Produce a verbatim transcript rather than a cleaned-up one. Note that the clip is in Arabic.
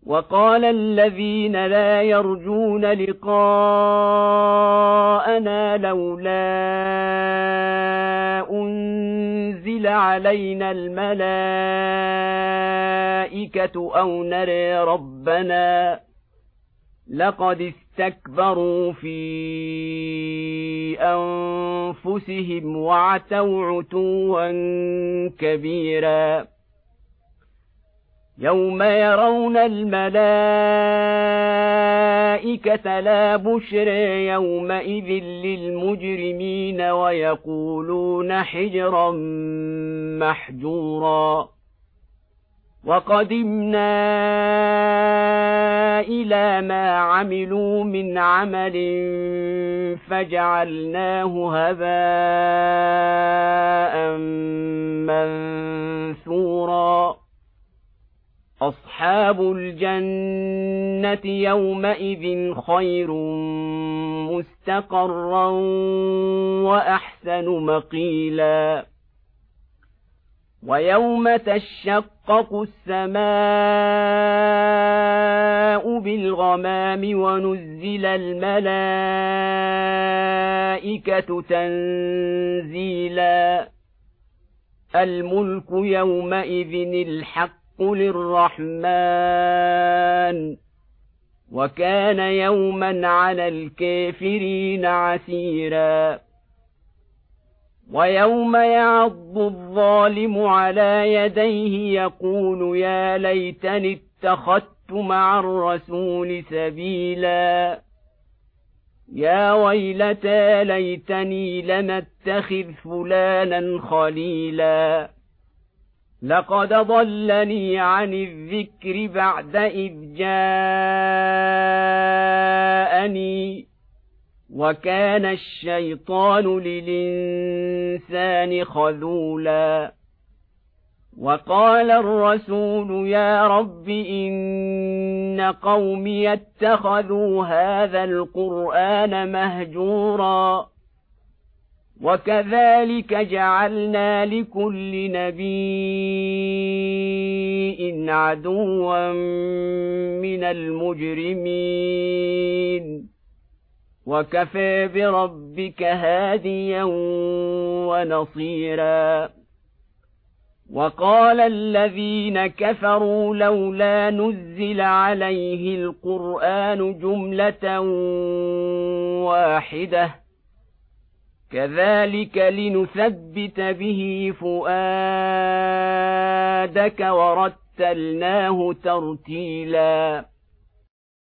وقال الذين لا يرجون لقاءنا لولا أنزل علينا الملائكة أو نرى ربنا لقد استكبروا في أنفسهم وعتوا عتوا كبيرا يوم يرون الملائكة لا بشرى يومئذ للمجرمين ويقولون حجرا محجورا وقدمنا إلى ما عملوا من عمل فجعلناه هباء منثورا أصحاب الجنة يومئذ خير مستقرا وأحسن مقيلا ويوم تشقق السماء بالغمام ونزل الملائكة تنزيلا الملك يومئذ الحق للرحمن وكان يوما على الكافرين عسيرا ويوم يعض الظالم على يديه يقول يا ليتني اتخذت مع الرسول سبيلا يا ويلتى ليتني لم اتخذ فلانا خليلا لقد ضلني عن الذكر بعد إذ جاءني وكان الشيطان للإنسان خذولا وقال الرسول يا رب إن قومي اتخذوا هذا القرآن مهجورا وكذلك جعلنا لكل نبي عدوا من المجرمين وكفى بربك هاديا ونصيرا وقال الذين كفروا لولا نزل عليه القرآن جملة واحدة كذلك لنثبت به فؤادك ورتلناه ترتيلا